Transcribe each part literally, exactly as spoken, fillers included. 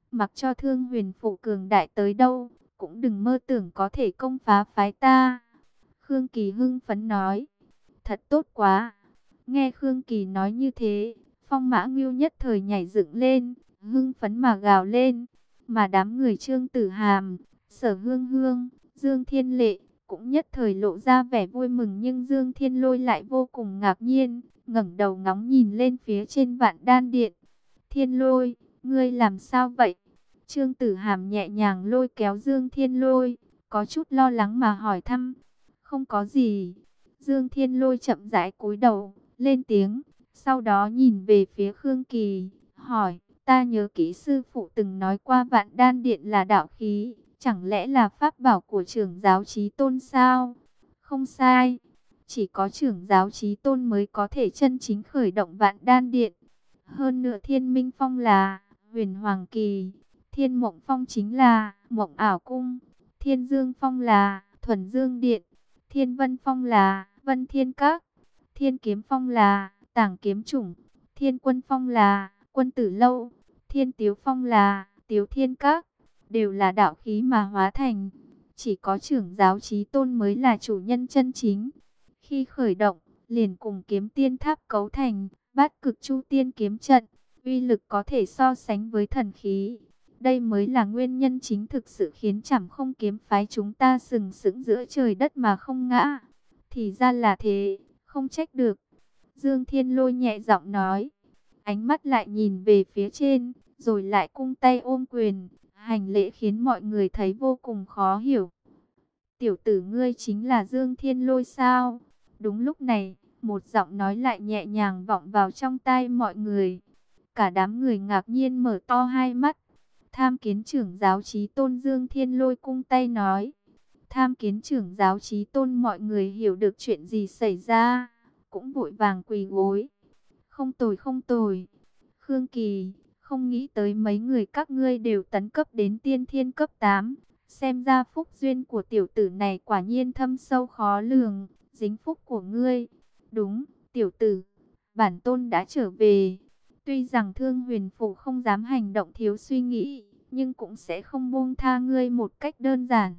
Mặc cho Thương Huyền Phủ cường đại tới đâu, cũng đừng mơ tưởng có thể công phá phái ta. Khương Kỳ hưng phấn nói. Thật tốt quá. Nghe Khương Kỳ nói như thế, Phong Mã Ngưu nhất thời nhảy dựng lên, hưng phấn mà gào lên. Mà đám người Trương Tử Hàm, Sở Hương Hương, Dương Thiên Lệ cũng nhất thời lộ ra vẻ vui mừng, nhưng Dương Thiên Lôi lại vô cùng ngạc nhiên, ngẩng đầu ngóng nhìn lên phía trên Vạn Đan Điện. Thiên Lôi, ngươi làm sao vậy? Trương Tử Hàm nhẹ nhàng lôi kéo Dương Thiên Lôi, có chút lo lắng mà hỏi thăm. Không có gì. Dương Thiên Lôi chậm rãi cúi đầu, lên tiếng, sau đó nhìn về phía Khương Kỳ, hỏi, ta nhớ kỹ sư phụ từng nói qua Vạn Đan Điện là đạo khí, chẳng lẽ là pháp bảo của trưởng giáo Chí Tôn sao? Không sai, chỉ có trưởng giáo Chí Tôn mới có thể chân chính khởi động Vạn Đan Điện. Hơn nữa Thiên Minh Phong là Huyền Hoàng Kỳ, Thiên Mộng Phong chính là Mộng Ảo Cung, Thiên Dương Phong là Thuần Dương Điện, Thiên Vân Phong là Vân Thiên Các, Thiên Kiếm Phong là Tảng Kiếm Chủng, Thiên Quân Phong là Quân Tử Lâu, Thiên Tiếu Phong là Tiếu Thiên Các, đều là đạo khí mà hóa thành. Chỉ có trưởng giáo Chí Tôn mới là chủ nhân chân chính. Khi khởi động, liền cùng Kiếm Tiên Tháp cấu thành Bát Cực Chu Tiên Kiếm Trận, uy lực có thể so sánh với thần khí. Đây mới là nguyên nhân chính thực sự khiến Trảm Không kiếm phái chúng ta sừng sững giữa trời đất mà không ngã. Thì ra là thế, không trách được. Dương Thiên Lôi nhẹ giọng nói, ánh mắt lại nhìn về phía trên, rồi lại cung tay ôm quyền, hành lễ khiến mọi người thấy vô cùng khó hiểu. Tiểu tử ngươi chính là Dương Thiên Lôi sao? Đúng lúc này, một giọng nói lại nhẹ nhàng vọng vào trong tai mọi người. Cả đám người ngạc nhiên mở to hai mắt. Tham kiến trưởng giáo Chí Tôn. Dương Thiên Lôi cung tay nói. Tham kiến trưởng giáo Chí Tôn. Mọi người hiểu được chuyện gì xảy ra, cũng vội vàng quỳ gối. Không tồi không tồi. Khương Kỳ, không nghĩ tới mấy người các ngươi đều tấn cấp đến tiên thiên cấp tám. Xem ra phúc duyên của tiểu tử này quả nhiên thâm sâu khó lường. Dính phúc của ngươi. Đúng, tiểu tử, bản tôn đã trở về. Tuy rằng Thương Huyền Phủ không dám hành động thiếu suy nghĩ, nhưng cũng sẽ không buông tha ngươi một cách đơn giản.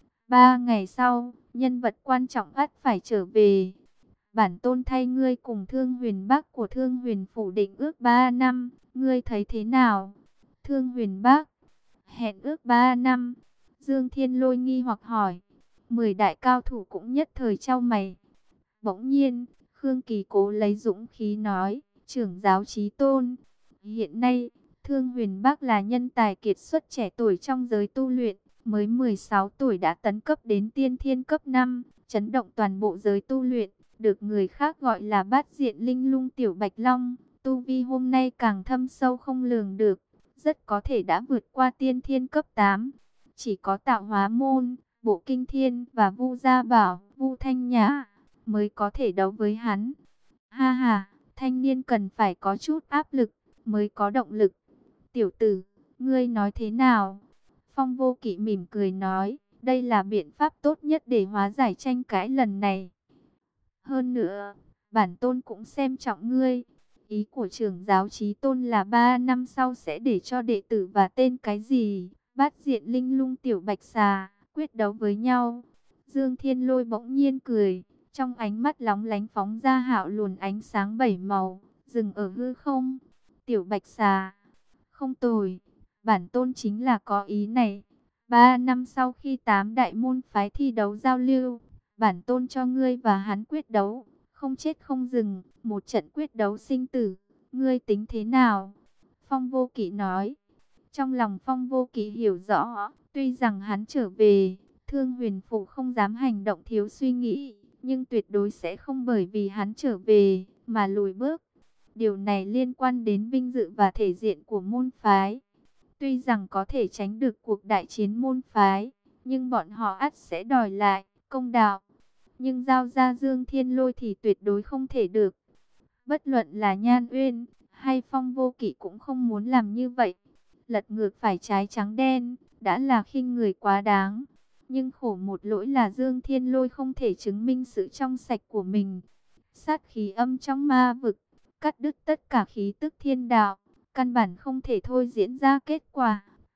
Ba ngày sau, nhân vật quan trọng ắt phải trở về. Bản tôn thay ngươi cùng Thương Huyền Bác của Thương Huyền Phủ định ước ba năm, ngươi thấy thế nào? Thương Huyền Bác, hẹn ước ba năm. Dương Thiên Lôi nghi hoặc hỏi. Mười đại cao thủ cũng nhất thời chau mày. Bỗng nhiên, Khương Kỳ cố lấy dũng khí nói, trưởng giáo Chí Tôn, hiện nay, Thương Huyền Bác là nhân tài kiệt xuất trẻ tuổi trong giới tu luyện, mới mười sáu tuổi đã tấn cấp đến tiên thiên cấp năm, chấn động toàn bộ giới tu luyện, được người khác gọi là bát diện linh lung tiểu bạch long, tu vi hôm nay càng thâm sâu không lường được, rất có thể đã vượt qua tiên thiên cấp tám. Chỉ có Tạo Hóa Môn, Bộ Kinh Thiên và Vu Gia Bảo, Vu Thanh Nhã mới có thể đấu với hắn. Ha ha, thanh niên cần phải có chút áp lực mới có động lực. Tiểu tử, ngươi nói thế nào? Phong Vô Kỵ mỉm cười nói, đây là biện pháp tốt nhất để hóa giải tranh cãi lần này. Hơn nữa, bản tôn cũng xem trọng ngươi. Ý của trưởng giáo Chí Tôn là ba năm sau sẽ để cho đệ tử và tên cái gì, bát diện linh lung tiểu bạch xà, quyết đấu với nhau. Dương Thiên Lôi bỗng nhiên cười, trong ánh mắt lóng lánh phóng ra hạo luồn ánh sáng bảy màu, dừng ở hư không. Tiểu bạch xà, không tồi, bản tôn chính là có ý này. Ba năm sau khi tám đại môn phái thi đấu giao lưu, bản tôn cho ngươi và hắn quyết đấu, không chết không dừng, một trận quyết đấu sinh tử, ngươi tính thế nào? Phong Vô Kỵ nói. Trong lòng Phong Vô Kỵ hiểu rõ, tuy rằng hắn trở về, Thương Huyền Phủ không dám hành động thiếu suy nghĩ, nhưng tuyệt đối sẽ không bởi vì hắn trở về mà lùi bước. Điều này liên quan đến vinh dự và thể diện của môn phái. Tuy rằng có thể tránh được cuộc đại chiến môn phái, nhưng bọn họ ắt sẽ đòi lại công đạo. Nhưng giao ra Dương Thiên Lôi thì tuyệt đối không thể được. Bất luận là Nhan Uyên hay Phong Vô Kỵ cũng không muốn làm như vậy. Lật ngược phải trái trắng đen, đã là khinh người quá đáng. Nhưng khổ một lỗi là Dương Thiên Lôi không thể chứng minh sự trong sạch của mình. Sát khí âm trong ma vực, cắt đứt tất cả khí tức thiên đạo, căn bản không thể thôi diễn ra kết quả.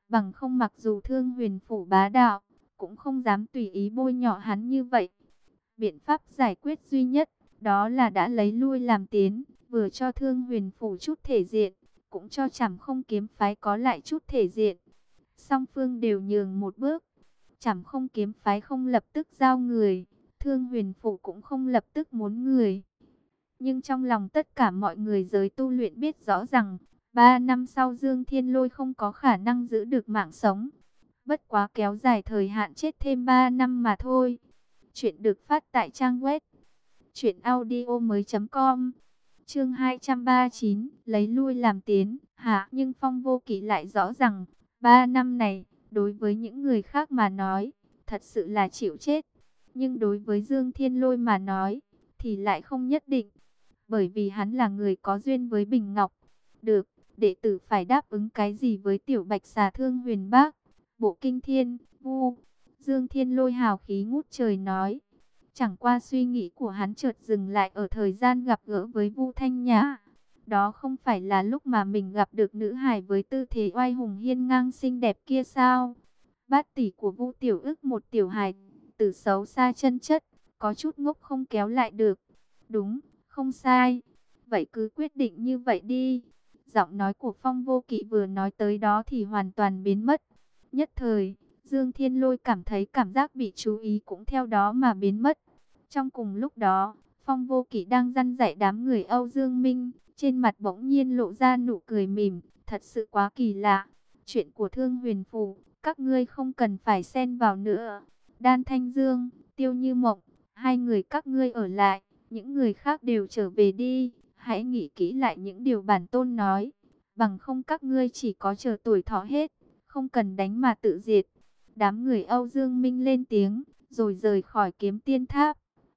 Bằng không mặc dù Thương Huyền phủ bá đạo, cũng không dám tùy ý bôi nhọ hắn như vậy. Biện pháp giải quyết duy nhất, đó là đã lấy lui làm tiến, vừa cho Thương Huyền phủ chút thể diện, cũng cho Trảm Không kiếm phái có lại chút thể diện. Song phương đều nhường một bước. Trảm Không kiếm phái không lập tức giao người, Thương Huyền phủ cũng không lập tức muốn người. Nhưng trong lòng tất cả mọi người giới tu luyện biết rõ rằng, ba năm sau Dương Thiên Lôi không có khả năng giữ được mạng sống. Bất quá kéo dài thời hạn chết thêm ba năm mà thôi. Chuyện được phát tại trang web truyện audio mới com. Chương hai trăm ba mươi chín, lấy lui làm tiến. Hả, nhưng Phong Vô Kỵ lại rõ rằng, ba năm này, đối với những người khác mà nói, thật sự là chịu chết. Nhưng đối với Dương Thiên Lôi mà nói, thì lại không nhất định. Bởi vì hắn là người có duyên với Bình Ngọc. Được, đệ tử phải đáp ứng cái gì với tiểu bạch xà Thương Huyền Bác? Bộ kinh thiên, vu. Dương Thiên Lôi hào khí ngút trời nói. Chẳng qua suy nghĩ của hắn chợt dừng lại ở thời gian gặp gỡ với Vu Thanh Nhã. Đó không phải là lúc mà mình gặp được nữ hài với tư thế oai hùng hiên ngang xinh đẹp kia sao? Bát tỷ của Vu Tiểu Ức một tiểu hài tử xấu xa chân chất, có chút ngốc không kéo lại được. Đúng, không sai. Vậy cứ quyết định như vậy đi. Giọng nói của Phong Vô Kỵ vừa nói tới đó thì hoàn toàn biến mất. Nhất thời, Dương Thiên Lôi cảm thấy cảm giác bị chú ý cũng theo đó mà biến mất. Trong cùng lúc đó, Phong Vô Kỵ đang dăn dạy đám người Âu Dương Minh, trên mặt bỗng nhiên lộ ra nụ cười mỉm, thật sự quá kỳ lạ. Chuyện của Thương Huyền phủ, các ngươi không cần phải xen vào nữa. Đan Thanh Dương, Tiêu Như Mộng, hai người các ngươi ở lại, những người khác đều trở về đi. Hãy nghĩ kỹ lại những điều bản tôn nói, bằng không các ngươi chỉ có chờ tuổi thọ hết, không cần đánh mà tự diệt. Đám người Âu Dương Minh lên tiếng, rồi rời khỏi Kiếm Tiên Tháp.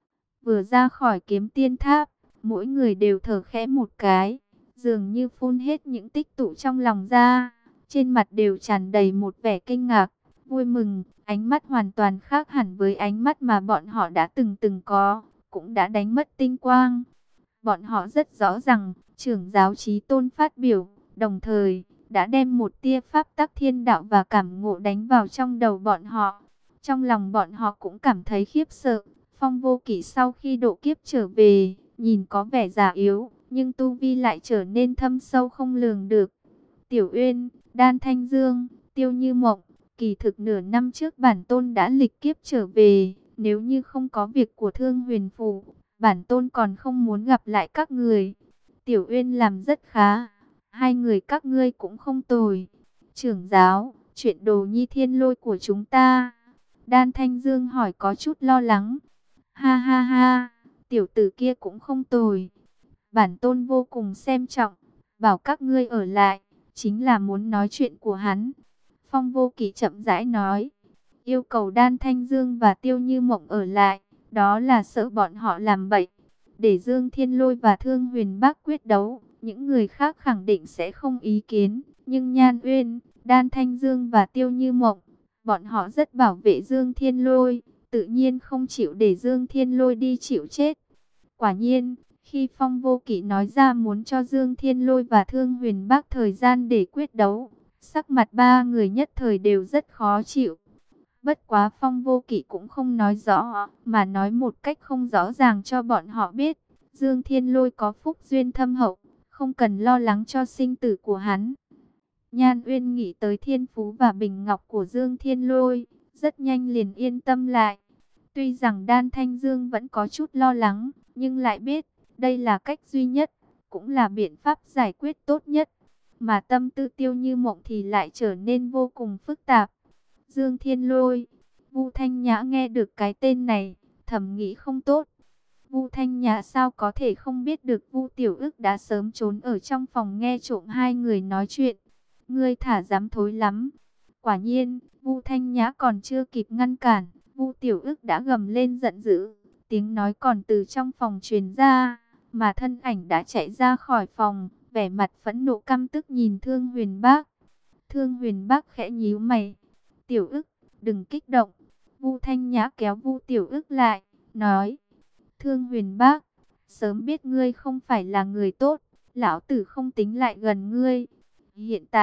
Vừa ra khỏi Kiếm Tiên Tháp, mỗi người đều thở khẽ một cái, dường như phun hết những tích tụ trong lòng ra. Trên mặt đều tràn đầy một vẻ kinh ngạc, vui mừng, ánh mắt hoàn toàn khác hẳn với ánh mắt mà bọn họ đã từng từng có, cũng đã đánh mất tinh quang. Bọn họ rất rõ rằng, trưởng giáo Chí Tôn phát biểu, đồng thời, đã đem một tia pháp tắc thiên đạo và cảm ngộ đánh vào trong đầu bọn họ. Trong lòng bọn họ cũng cảm thấy khiếp sợ. Phong Vô Kỵ sau khi độ kiếp trở về, nhìn có vẻ già yếu, nhưng tu vi lại trở nên thâm sâu không lường được. Tiểu Uyên, Đan Thanh Dương, Tiêu Như Mộng, kỳ thực nửa năm trước bản tôn đã lịch kiếp trở về. Nếu như không có việc của Thương Huyền phủ, bản tôn còn không muốn gặp lại các người. Tiểu Uyên làm rất khá, hai người các ngươi cũng không tồi. Trưởng giáo, chuyện Đồ Nhi Thiên Lôi của chúng ta. Đan Thanh Dương hỏi có chút lo lắng. Ha ha ha, tiểu tử kia cũng không tồi. Bản tôn vô cùng xem trọng, bảo các ngươi ở lại, chính là muốn nói chuyện của hắn. Phong Vô Kỵ chậm rãi nói, yêu cầu Đan Thanh Dương và Tiêu Như Mộng ở lại, đó là sợ bọn họ làm bậy. Để Dương Thiên Lôi và Thương Huyền Bác quyết đấu, những người khác khẳng định sẽ không ý kiến. Nhưng Nhan Uyên, Đan Thanh Dương và Tiêu Như Mộng, bọn họ rất bảo vệ Dương Thiên Lôi, tự nhiên không chịu để Dương Thiên Lôi đi chịu chết. Quả nhiên, khi Phong Vô Kỵ nói ra muốn cho Dương Thiên Lôi và Thương Huyền Bác thời gian để quyết đấu, sắc mặt ba người nhất thời đều rất khó chịu. Bất quá Phong Vô Kỵ cũng không nói rõ, mà nói một cách không rõ ràng cho bọn họ biết. Dương Thiên Lôi có phúc duyên thâm hậu, không cần lo lắng cho sinh tử của hắn. Nhan Uyên nghĩ tới thiên phú và bình ngọc của Dương Thiên Lôi, rất nhanh liền yên tâm lại. Tuy rằng Đan Thanh Dương vẫn có chút lo lắng, nhưng lại biết, đây là cách duy nhất, cũng là biện pháp giải quyết tốt nhất. Mà tâm tư Tiêu Như Mộng thì lại trở nên vô cùng phức tạp. Dương Thiên Lôi, Vu Thanh Nhã nghe được cái tên này, thầm nghĩ không tốt. Vu Thanh Nhã sao có thể không biết được Vu Tiểu Ức đã sớm trốn ở trong phòng nghe trộm hai người nói chuyện. Ngươi thả dám thối lắm. Quả nhiên, Vu Thanh Nhã còn chưa kịp ngăn cản, Vu Tiểu Ức đã gầm lên giận dữ, tiếng nói còn từ trong phòng truyền ra, mà thân ảnh đã chạy ra khỏi phòng, vẻ mặt phẫn nộ căm tức nhìn Thương Huyền Bác. Thương Huyền Bác khẽ nhíu mày, Tiểu Ức, đừng kích động. Vu Thanh Nhã kéo Vu Tiểu Ức lại, nói, Thương Huyền Bác, sớm biết ngươi không phải là người tốt, lão tử không tính lại gần ngươi. Hiện tại,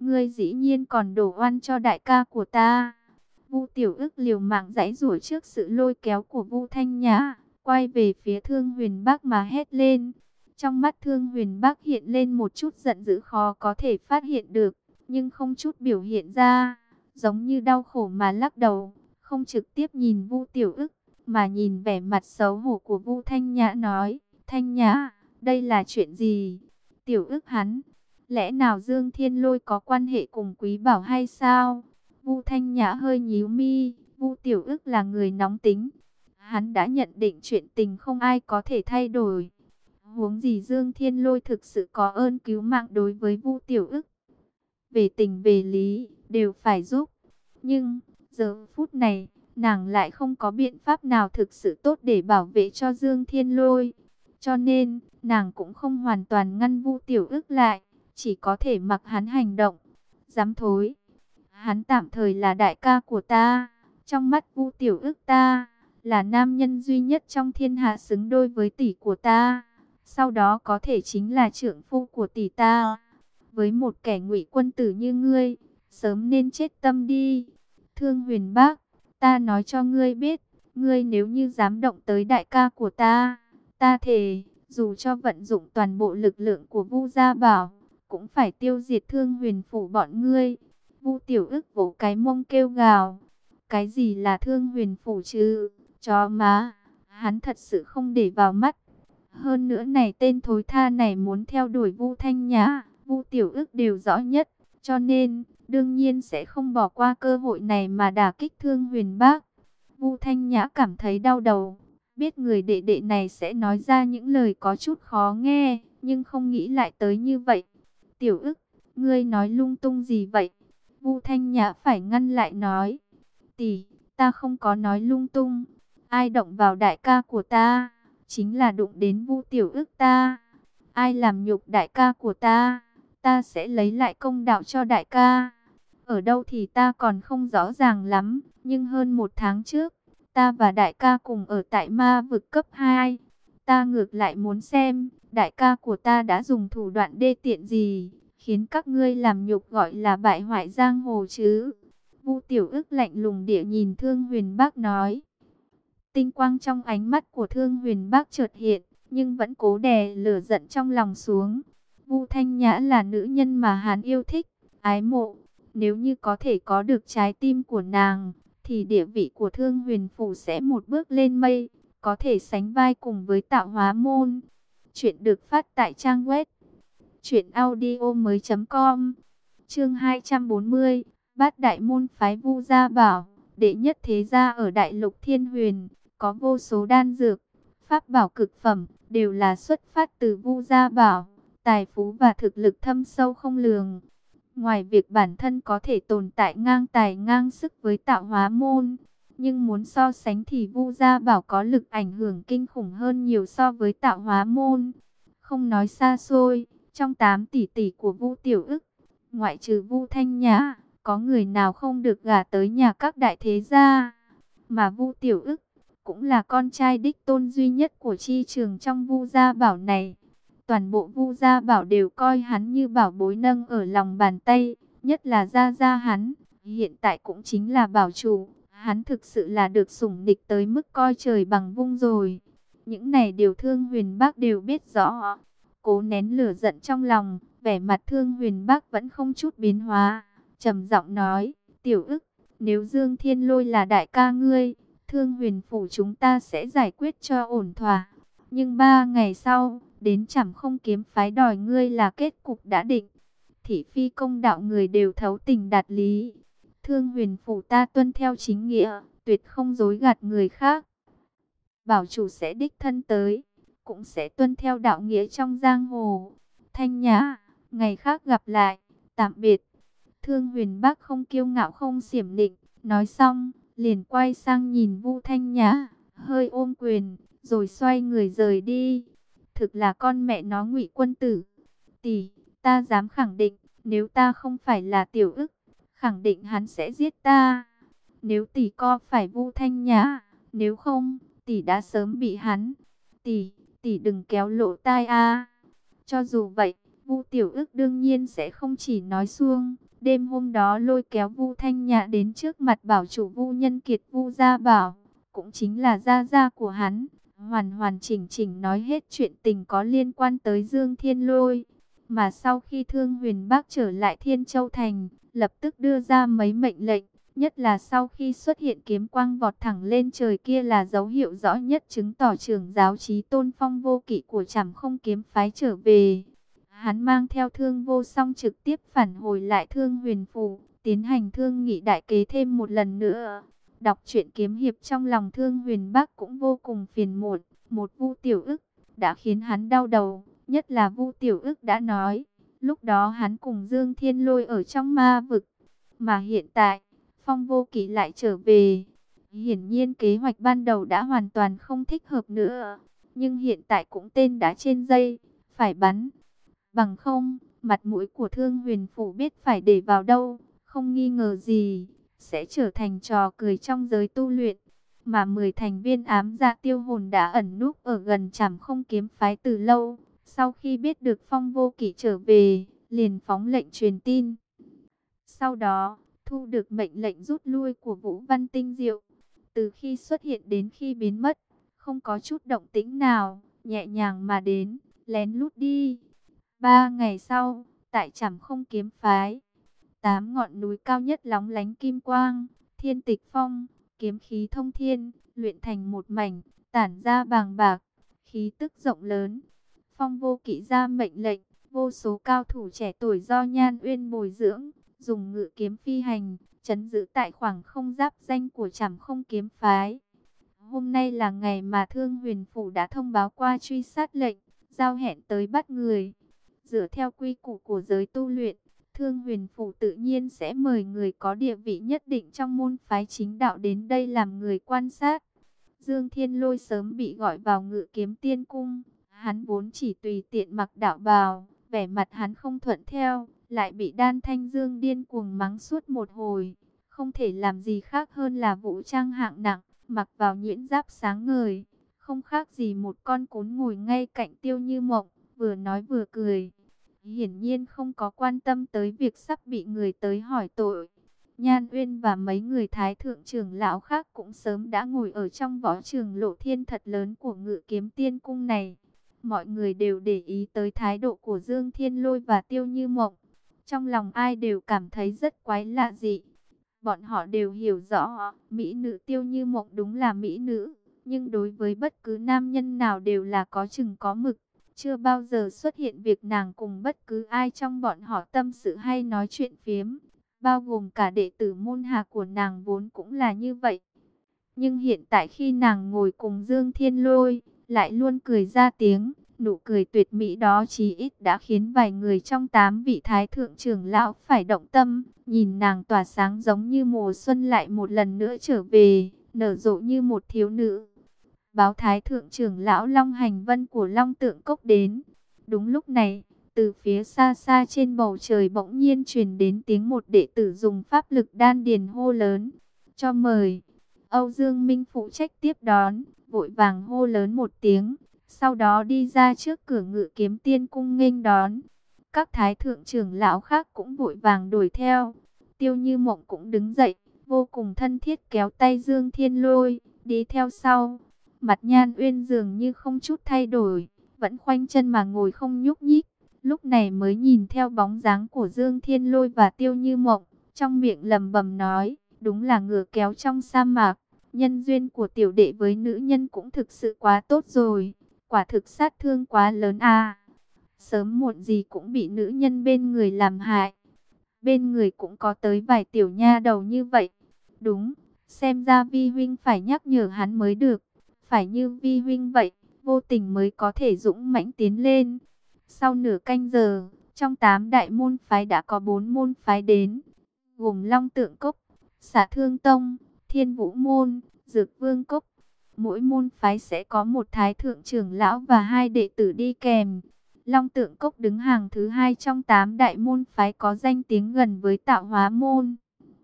ngươi dĩ nhiên còn đổ oan cho đại ca của ta. Vu Tiểu Ức liều mạng giãy giụa trước sự lôi kéo của Vu Thanh Nhã, quay về phía Thương Huyền Bác mà hét lên. Trong mắt Thương Huyền Bác hiện lên một chút giận dữ khó có thể phát hiện được, nhưng không chút biểu hiện ra, giống như đau khổ mà lắc đầu, không trực tiếp nhìn Vu Tiểu Ức, mà nhìn vẻ mặt xấu hổ của Vu Thanh Nhã nói: Thanh Nhã, đây là chuyện gì? Tiểu Ức hắn, lẽ nào Dương Thiên Lôi có quan hệ cùng Quý Bảo hay sao? Vu Thanh Nhã hơi nhíu mi, Vu Tiểu Ức là người nóng tính, hắn đã nhận định chuyện tình không ai có thể thay đổi. Huống gì Dương Thiên Lôi thực sự có ơn cứu mạng đối với Vu Tiểu Ức, về tình về lý đều phải giúp. Nhưng giờ phút này, nàng lại không có biện pháp nào thực sự tốt để bảo vệ cho Dương Thiên Lôi. Cho nên, nàng cũng không hoàn toàn ngăn Vu Tiểu Ức lại, chỉ có thể mặc hắn hành động. Dám thối, hắn tạm thời là đại ca của ta, trong mắt Vu Tiểu Ức ta là nam nhân duy nhất trong thiên hạ xứng đôi với tỷ của ta, sau đó có thể chính là trượng phu của tỷ ta. Với một kẻ ngụy quân tử như ngươi, sớm nên chết tâm đi. Thương Huyền Bác, ta nói cho ngươi biết, ngươi nếu như dám động tới đại ca của ta, ta thề, dù cho vận dụng toàn bộ lực lượng của Vu Gia Bảo, cũng phải tiêu diệt Thương Huyền phủ bọn ngươi. Vu Tiểu Ức vỗ cái mông kêu gào. Cái gì là Thương Huyền phủ chứ? Chó má, hắn thật sự không để vào mắt. Hơn nữa này tên thối tha này muốn theo đuổi Vu Thanh Nhã, Vu Tiểu Ức đều rõ nhất, cho nên đương nhiên sẽ không bỏ qua cơ hội này mà đả kích Thương Huyền Bác. Vu Thanh Nhã cảm thấy đau đầu, biết người đệ đệ này sẽ nói ra những lời có chút khó nghe, nhưng không nghĩ lại tới như vậy. Tiểu Ức, ngươi nói lung tung gì vậy? Vu Thanh Nhã phải ngăn lại nói. Tỷ, ta không có nói lung tung. Ai động vào đại ca của ta, chính là đụng đến Vu Tiểu Ức ta. Ai làm nhục đại ca của ta, ta sẽ lấy lại công đạo cho đại ca. Ở đâu thì ta còn không rõ ràng lắm, nhưng hơn một tháng trước, ta và đại ca cùng ở tại ma vực cấp hai. Ta ngược lại muốn xem, đại ca của ta đã dùng thủ đoạn đê tiện gì, khiến các ngươi làm nhục gọi là bại hoại giang hồ chứ. Vu Tiểu Ức lạnh lùng địa nhìn Thương Huyền Bác nói. Tinh quang trong ánh mắt của Thương Huyền Bác chợt hiện, nhưng vẫn cố đè lửa giận trong lòng xuống. Vu Thanh Nhã là nữ nhân mà hắn yêu thích, ái mộ. Nếu như có thể có được trái tim của nàng, thì địa vị của Thương Huyền phủ sẽ một bước lên mây, có thể sánh vai cùng với Tạo Hóa môn. Chuyện được phát tại trang web truyện audio mới chấm com. Chương hai trăm bốn mươi, Bát đại môn phái Vu Gia Bảo, đệ nhất thế gia ở Đại Lục Thiên Huyền, có vô số đan dược, pháp bảo cực phẩm, đều là xuất phát từ Vu Gia Bảo, tài phú và thực lực thâm sâu không lường. Ngoài việc bản thân có thể tồn tại ngang tài ngang sức với Tạo Hóa môn, nhưng muốn so sánh thì Vu Gia Bảo có lực ảnh hưởng kinh khủng hơn nhiều so với Tạo Hóa môn. Không nói xa xôi, trong tám tỷ tỷ của Vu Tiểu Ức, ngoại trừ Vu Thanh Nhã, có người nào không được gả tới nhà các đại thế gia. Mà Vu Tiểu Ức cũng là con trai đích tôn duy nhất của chi trường trong Vu Gia Bảo này. Toàn bộ Vu Gia Bảo đều coi hắn như bảo bối nâng ở lòng bàn tay, nhất là gia gia hắn, hiện tại cũng chính là bảo chủ. Hắn thực sự là được sủng nịch tới mức coi trời bằng vung rồi. Những này điều Thương Huyền Bác đều biết rõ. Cố nén lửa giận trong lòng, vẻ mặt Thương Huyền Bác vẫn không chút biến hóa, trầm giọng nói: Tiểu Ức, nếu Dương Thiên Lôi là đại ca ngươi, Thương Huyền phủ chúng ta sẽ giải quyết cho ổn thỏa. Nhưng ba ngày sau, đến Trảm Không kiếm phái đòi ngươi là kết cục đã định. Thị phi công đạo người đều thấu tình đạt lý. Thương Huyền phủ ta tuân theo chính nghĩa, tuyệt không dối gạt người khác. Bảo chủ sẽ đích thân tới, cũng sẽ tuân theo đạo nghĩa trong giang hồ. Thanh Nhã, ngày khác gặp lại, tạm biệt. Thương Huyền Bác không kiêu ngạo không xiểm nịnh, nói xong, liền quay sang nhìn Vu Thanh Nhã, hơi ôm quyền, rồi xoay người rời đi. Thực là con mẹ nó ngụy quân tử. Tỷ, ta dám khẳng định, nếu ta không phải là Tiểu Ức, khẳng định hắn sẽ giết ta. Nếu tỷ co phải Vu Thanh Nhã, nếu không, tỷ đã sớm bị hắn. Tỷ, tỷ đừng kéo lỗ tai a. Cho dù vậy, Vu Tiểu Ức đương nhiên sẽ không chỉ nói suông, Đêm hôm đó lôi kéo Vu Thanh Nhã đến trước mặt bảo chủ Vu Nhân Kiệt, Vu Gia Bảo, cũng chính là gia gia của hắn, hoàn hoàn chỉnh chỉnh nói hết chuyện tình có liên quan tới Dương Thiên Lôi. Mà sau khi Thương Huyền Bác trở lại Thiên Châu Thành, lập tức đưa ra mấy mệnh lệnh, nhất là sau khi xuất hiện kiếm quang vọt thẳng lên trời kia là dấu hiệu rõ nhất chứng tỏ trưởng giáo Chí Tôn Phong Vô Kỵ của Trảm Không Kiếm phái trở về. Hắn mang theo Thương Vô Song trực tiếp phản hồi lại Thương Huyền Phủ, tiến hành thương nghị đại kế thêm một lần nữa. Đọc truyện kiếm hiệp trong lòng Thương Huyền Bác cũng vô cùng phiền muộn, một Vu Tiểu Ức đã khiến hắn đau đầu, nhất là Vu Tiểu Ức đã nói, lúc đó hắn cùng Dương Thiên Lôi ở trong ma vực, mà hiện tại Phong Vô Kỵ lại trở về. Hiển nhiên kế hoạch ban đầu đã hoàn toàn không thích hợp nữa, nhưng hiện tại cũng tên đã trên dây, phải bắn. Bằng không, mặt mũi của Thương Huyền Phủ biết phải để vào đâu, không nghi ngờ gì, sẽ trở thành trò cười trong giới tu luyện. Mà mười thành viên ám dạ tiêu hồn đã ẩn núp ở gần Trảm Không Kiếm phái từ lâu, sau khi biết được Phong Vô Kỵ trở về, liền phóng lệnh truyền tin. Sau đó, thu được mệnh lệnh rút lui của Vũ Văn Tinh Diệu. Từ khi xuất hiện đến khi biến mất, không có chút động tĩnh nào, nhẹ nhàng mà đến, lén lút đi. Ba ngày sau, tại Trảm Không Kiếm phái, tám ngọn núi cao nhất lóng lánh kim quang, Thiên Tịch Phong, kiếm khí thông thiên, luyện thành một mảnh, tản ra bàng bạc, khí tức rộng lớn. Phong Vô Kỵ ra mệnh lệnh, vô số cao thủ trẻ tuổi do Nhan Uyên bồi dưỡng, dùng ngự kiếm phi hành, trấn giữ tại khoảng không giáp danh của Trảm Không Kiếm phái. Hôm nay là ngày mà Thương Huyền Phủ đã thông báo qua truy sát lệnh, giao hẹn tới bắt người. Dựa theo quy củ của giới tu luyện, Thương Huyền Phủ tự nhiên sẽ mời người có địa vị nhất định trong môn phái chính đạo đến đây làm người quan sát. Dương Thiên Lôi sớm bị gọi vào Ngự Kiếm Tiên Cung, hắn vốn chỉ tùy tiện mặc đạo bào, vẻ mặt hắn không thuận theo, lại bị Đan Thanh Dương điên cuồng mắng suốt một hồi, không thể làm gì khác hơn là vũ trang hạng nặng, mặc vào nhuyễn giáp sáng ngời, không khác gì một con cún ngồi ngay cạnh Tiêu Như Mộng, vừa nói vừa cười. Hiển nhiên không có quan tâm tới việc sắp bị người tới hỏi tội. Nhan Uyên và mấy người thái thượng trưởng lão khác cũng sớm đã ngồi ở trong võ trường lộ thiên thật lớn của Ngự Kiếm Tiên Cung này. Mọi người đều để ý tới thái độ của Dương Thiên Lôi và Tiêu Như Mộng. Trong lòng ai đều cảm thấy rất quái lạ dị. Bọn họ đều hiểu rõ, mỹ nữ Tiêu Như Mộng đúng là mỹ nữ, nhưng đối với bất cứ nam nhân nào đều là có chừng có mực. Chưa bao giờ xuất hiện việc nàng cùng bất cứ ai trong bọn họ tâm sự hay nói chuyện phiếm, bao gồm cả đệ tử môn hạ của nàng vốn cũng là như vậy. Nhưng hiện tại khi nàng ngồi cùng Dương Thiên Lôi, lại luôn cười ra tiếng, nụ cười tuyệt mỹ đó chí ít đã khiến vài người trong tám vị thái thượng trưởng lão phải động tâm, nhìn nàng tỏa sáng giống như mùa xuân lại một lần nữa trở về, nở rộ như một thiếu nữ. Báo thái thượng trưởng lão Long Hành Vân của Long Tượng Cốc đến. Đúng lúc này, từ phía xa xa trên bầu trời bỗng nhiên truyền đến tiếng một đệ tử dùng pháp lực đan điền hô lớn. Cho mời. Âu Dương Minh phụ trách tiếp đón, vội vàng hô lớn một tiếng. Sau đó đi ra trước cửa Ngự Kiếm Tiên Cung nghênh đón. Các thái thượng trưởng lão khác cũng vội vàng đuổi theo. Tiêu Như Mộng cũng đứng dậy, vô cùng thân thiết kéo tay Dương Thiên Lôi, đi theo sau. Mặt Nhan Uyên dường như không chút thay đổi, vẫn khoanh chân mà ngồi không nhúc nhích. Lúc này mới nhìn theo bóng dáng của Dương Thiên Lôi và Tiêu Như Mộng, trong miệng lẩm bẩm nói, đúng là ngựa kéo trong sa mạc. Nhân duyên của tiểu đệ với nữ nhân cũng thực sự quá tốt rồi, quả thực sát thương quá lớn à. Sớm muộn gì cũng bị nữ nhân bên người làm hại. Bên người cũng có tới vài tiểu nha đầu như vậy. Đúng, xem ra Vi huynh phải nhắc nhở hắn mới được. Phải như Vi huynh vậy, vô tình mới có thể dũng mãnh tiến lên. Sau nửa canh giờ, trong tám đại môn phái đã có bốn môn phái đến, gồm Long Tượng Cốc, Xả Thương Tông, Thiên Vũ Môn, Dược Vương Cốc. Mỗi môn phái sẽ có một thái thượng trưởng lão và hai đệ tử đi kèm. Long Tượng Cốc đứng hàng thứ hai trong tám đại môn phái có danh tiếng gần với Tạo Hóa Môn.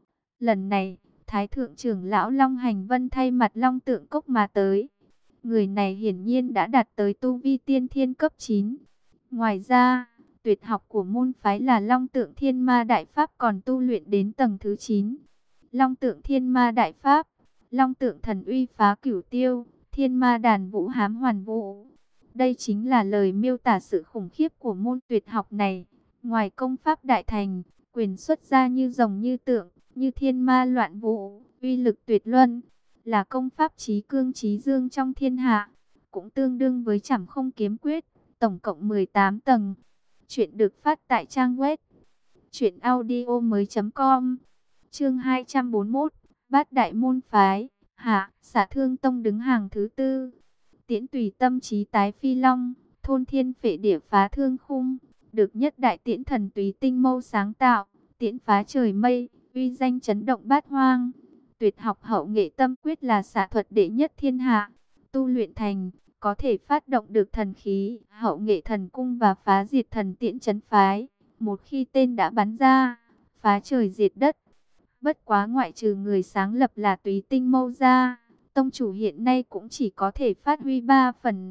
Lần này, thái thượng trưởng lão Long Hành Vân thay mặt Long Tượng Cốc mà tới. Người này hiển nhiên đã đạt tới tu vi tiên thiên cấp chín. Ngoài ra, tuyệt học của môn phái là Long Tượng Thiên Ma Đại Pháp, còn tu luyện đến tầng thứ chín. Long Tượng Thiên Ma Đại Pháp, Long Tượng Thần Uy Phá Cửu Tiêu, Thiên Ma Đàn Vũ Hám Hoàn Vũ. Đây chính là lời miêu tả sự khủng khiếp của môn tuyệt học này. Ngoài công pháp đại thành, quyền xuất ra như rồng như tượng, như thiên ma loạn vũ, uy lực tuyệt luân, là công pháp chí cương chí dương trong thiên hạ, cũng tương đương với Trảm Không Kiếm Quyết, tổng cộng mười tám tầng. Chuyện được phát tại trang web truyện audio mới.com. Chương hai trăm bốn mươi mốt, Bát Đại môn phái. Hạ, Xả Thương Tông đứng hàng thứ tư. Tiễn tùy tâm trí tái phi long, thôn thiên phệ địa phá thương khung, được nhất đại tiễn thần tùy tinh mâu sáng tạo, tiễn phá trời mây, uy danh chấn động bát hoang. Tuyệt học hậu nghệ tâm quyết là xạ thuật đệ nhất thiên hạ, tu luyện thành có thể phát động được thần khí hậu nghệ thần cung và phá diệt thần tiễn chấn phái. Một khi tên đã bắn ra, phá trời diệt đất. Bất quá ngoại trừ người sáng lập là Túy Tinh Mâu ra, tông chủ hiện nay cũng chỉ có thể phát huy ba phần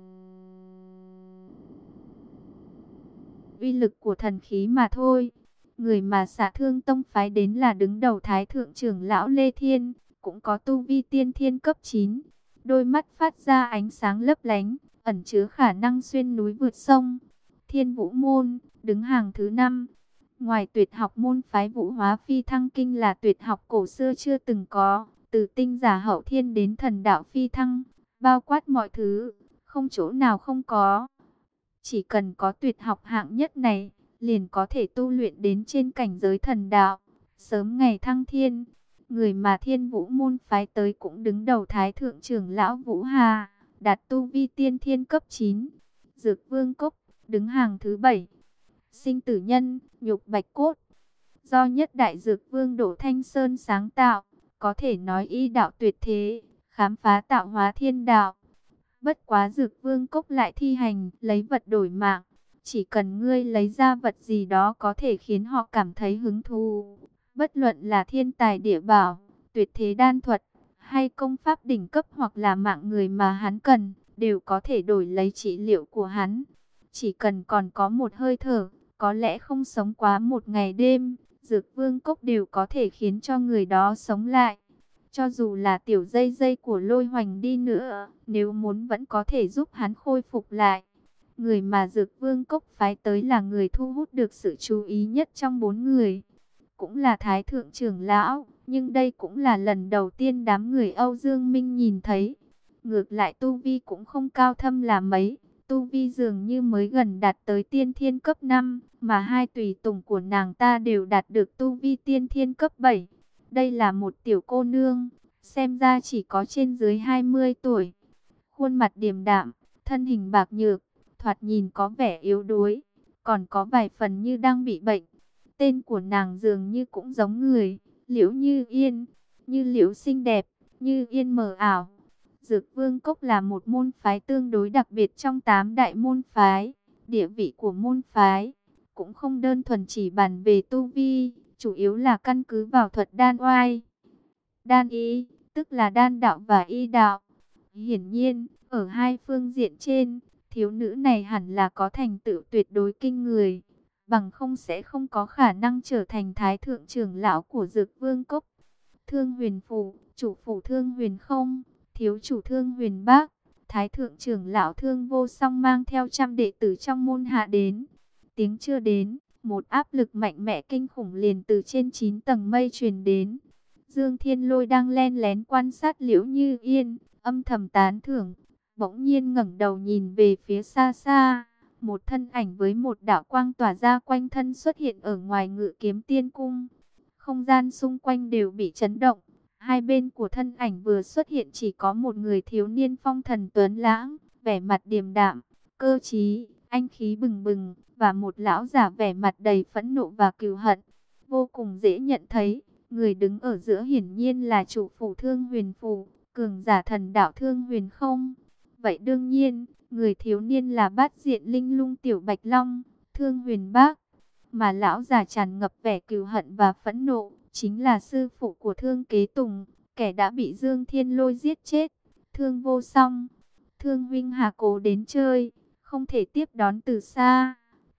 uy lực của thần khí mà thôi. Người mà Xả Thương Tông phái đến là đứng đầu Thái Thượng trưởng lão Lê Thiên, cũng có tu vi tiên thiên cấp chín. Đôi mắt phát ra ánh sáng lấp lánh, ẩn chứa khả năng xuyên núi vượt sông. Thiên Vũ Môn, đứng hàng thứ năm. Ngoài tuyệt học môn phái Vũ Hóa Phi Thăng Kinh là tuyệt học cổ xưa chưa từng có, từ tinh giả hậu thiên đến thần đạo phi thăng, bao quát mọi thứ, không chỗ nào không có. Chỉ cần có tuyệt học hạng nhất này, liền có thể tu luyện đến trên cảnh giới thần đạo, sớm ngày thăng thiên. Người mà Thiên Vũ môn phái tới cũng đứng đầu Thái Thượng trưởng lão Vũ Hà, đạt tu vi tiên thiên cấp chín. Dược Vương Cốc, đứng hàng thứ bảy. Sinh tử nhân, nhục bạch cốt, do nhất đại dược vương Đỗ Thanh Sơn sáng tạo, có thể nói y đạo tuyệt thế, khám phá tạo hóa thiên đạo. Bất quá dược vương cốc lại thi hành lấy vật đổi mạng, chỉ cần ngươi lấy ra vật gì đó có thể khiến họ cảm thấy hứng thú. Bất luận là thiên tài địa bảo, tuyệt thế đan thuật, hay công pháp đỉnh cấp hoặc là mạng người mà hắn cần, đều có thể đổi lấy trị liệu của hắn. Chỉ cần còn có một hơi thở, có lẽ không sống quá một ngày đêm, dược vương cốc đều có thể khiến cho người đó sống lại. Cho dù là tiểu dây dây của Lôi Hoành đi nữa, nếu muốn vẫn có thể giúp hắn khôi phục lại. Người mà dược vương cốc phái tới là người thu hút được sự chú ý nhất trong bốn người. Cũng là Thái Thượng trưởng lão, nhưng đây cũng là lần đầu tiên đám người Âu Dương Minh nhìn thấy. Ngược lại tu vi cũng không cao thâm là mấy. Tu vi dường như mới gần đạt tới tiên thiên cấp năm, mà hai tùy tùng của nàng ta đều đạt được tu vi tiên thiên cấp bảy. Đây là một tiểu cô nương, xem ra chỉ có trên dưới hai mươi tuổi. Khuôn mặt điềm đạm, thân hình bạc nhược, thoạt nhìn có vẻ yếu đuối, còn có vài phần như đang bị bệnh. Tên của nàng dường như cũng giống người, Liễu Như Yên, như liễu xinh đẹp, như yên mờ ảo. Dược Vương Cốc là một môn phái tương đối đặc biệt trong tám đại môn phái. Địa vị của môn phái cũng không đơn thuần chỉ bàn về tu vi, chủ yếu là căn cứ vào thuật đan oai, đan y, tức là đan đạo và y đạo. Hiển nhiên, ở hai phương diện trên, thiếu nữ này hẳn là có thành tựu tuyệt đối kinh người, bằng không sẽ không có khả năng trở thành Thái Thượng trưởng lão của Dược Vương Cốc. Thương Huyền Phủ, chủ phủ Thương Huyền Không, thiếu chủ Thương Huyền Bác, Thái Thượng trưởng lão Thương Vô Song mang theo trăm đệ tử trong môn hạ đến. Tiếng chưa đến, một áp lực mạnh mẽ kinh khủng liền từ trên chín tầng mây truyền đến. Dương Thiên Lôi đang len lén quan sát Liễu Như Yên, âm thầm tán thưởng, bỗng nhiên ngẩng đầu nhìn về phía xa xa. Một thân ảnh với một đạo quang tỏa ra quanh thân xuất hiện ở ngoài Ngự Kiếm Tiên Cung. Không gian xung quanh đều bị chấn động. Hai bên của thân ảnh vừa xuất hiện chỉ có một người thiếu niên phong thần tuấn lãng, vẻ mặt điềm đạm, cơ trí, anh khí bừng bừng, và một lão giả vẻ mặt đầy phẫn nộ và cừu hận. Vô cùng dễ nhận thấy, người đứng ở giữa hiển nhiên là chủ phủ Thương Huyền Phủ, cường giả thần đạo Thương Huyền Không. Vậy đương nhiên, người thiếu niên là bát diện linh lung tiểu Bạch Long, Thương Huyền Bác. Mà lão già tràn ngập vẻ cừu hận và phẫn nộ, chính là sư phụ của Thương Kế Tùng, kẻ đã bị Dương Thiên Lôi giết chết, Thương Vô Song. Thương huynh hà cố đến chơi, không thể tiếp đón từ xa.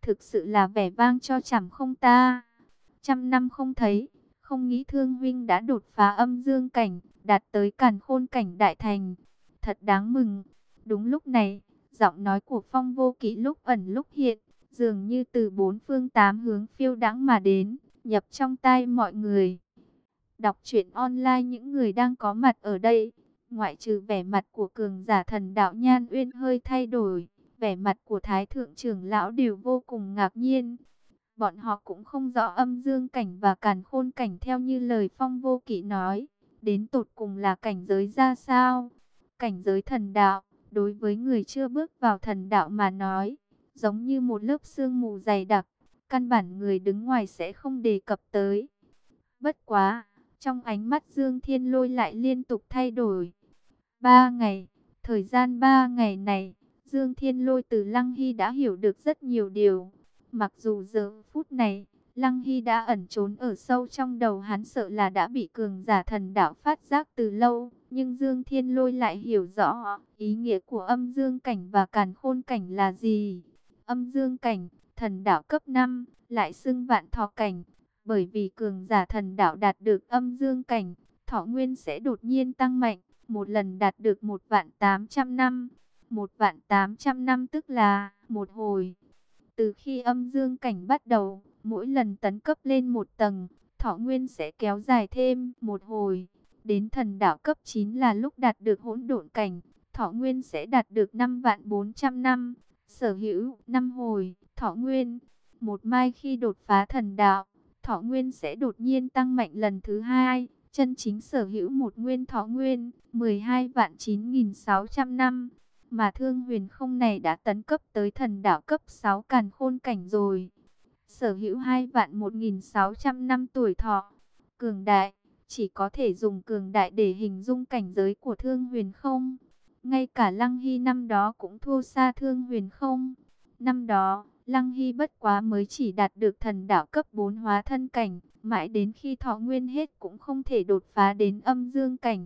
thực sự là vẻ vang cho chảm không ta. Trăm năm không thấy, không nghĩ Thương huynh đã đột phá âm dương cảnh, đạt tới càn khôn cảnh đại thành. Thật đáng mừng. Đúng lúc này, giọng nói của Phong Vô Kỵ lúc ẩn lúc hiện, dường như từ bốn phương tám hướng phiêu đãng mà đến, nhập trong tai mọi người. Đọc truyện online những người đang có mặt ở đây, ngoại trừ vẻ mặt của cường giả thần đạo Nhan Uyên hơi thay đổi, vẻ mặt của Thái thượng trưởng lão đều vô cùng ngạc nhiên. Bọn họ cũng không rõ âm dương cảnh và càn khôn cảnh theo như lời Phong Vô Kỵ nói, đến tột cùng là cảnh giới ra sao. Cảnh giới thần đạo, đối với người chưa bước vào thần đạo mà nói, giống như một lớp sương mù dày đặc, căn bản người đứng ngoài sẽ không đề cập tới. Bất quá, trong ánh mắt Dương Thiên Lôi lại liên tục thay đổi. Ba ngày, thời gian ba ngày này, Dương Thiên Lôi từ Lăng Hy đã hiểu được rất nhiều điều. Mặc dù giờ phút này, Lăng Hy đã ẩn trốn ở sâu trong đầu hắn, sợ là đã bị cường giả thần đạo phát giác từ lâu. Nhưng Dương Thiên Lôi lại hiểu rõ ý nghĩa của âm dương cảnh và càn khôn cảnh là gì. Âm dương cảnh, thần đạo cấp năm, lại xưng vạn thọ cảnh. Bởi vì cường giả thần đạo đạt được âm dương cảnh, thọ nguyên sẽ đột nhiên tăng mạnh, một lần đạt được một vạn tám trăm năm. Một vạn tám trăm năm tức là một hồi. Từ khi âm dương cảnh bắt đầu, mỗi lần tấn cấp lên một tầng, thọ nguyên sẽ kéo dài thêm một hồi. Đến thần đạo cấp chín là lúc đạt được hỗn độn cảnh, thọ nguyên sẽ đạt được năm vạn bốn trăm năm. Sở hữu năm hồi, thọ nguyên. Một mai khi đột phá thần đạo, thọ nguyên sẽ đột nhiên tăng mạnh lần thứ hai, chân chính sở hữu một nguyên thọ nguyên, mười hai vạn chín nghìn sáu trăm năm. Mà Thương Huyền Không này đã tấn cấp tới thần đạo cấp sáu càn khôn cảnh rồi. Sở hữu hai vạn một nghìn sáu trăm năm tuổi thọ. Cường đại, chỉ có thể dùng cường đại để hình dung cảnh giới của Thương Huyền Không. Ngay cả Lăng Hy năm đó cũng thua xa Thương Huyền Không. Năm đó, Lăng Hy bất quá mới chỉ đạt được thần đạo cấp bốn hóa thân cảnh, mãi đến khi thọ nguyên hết cũng không thể đột phá đến âm dương cảnh.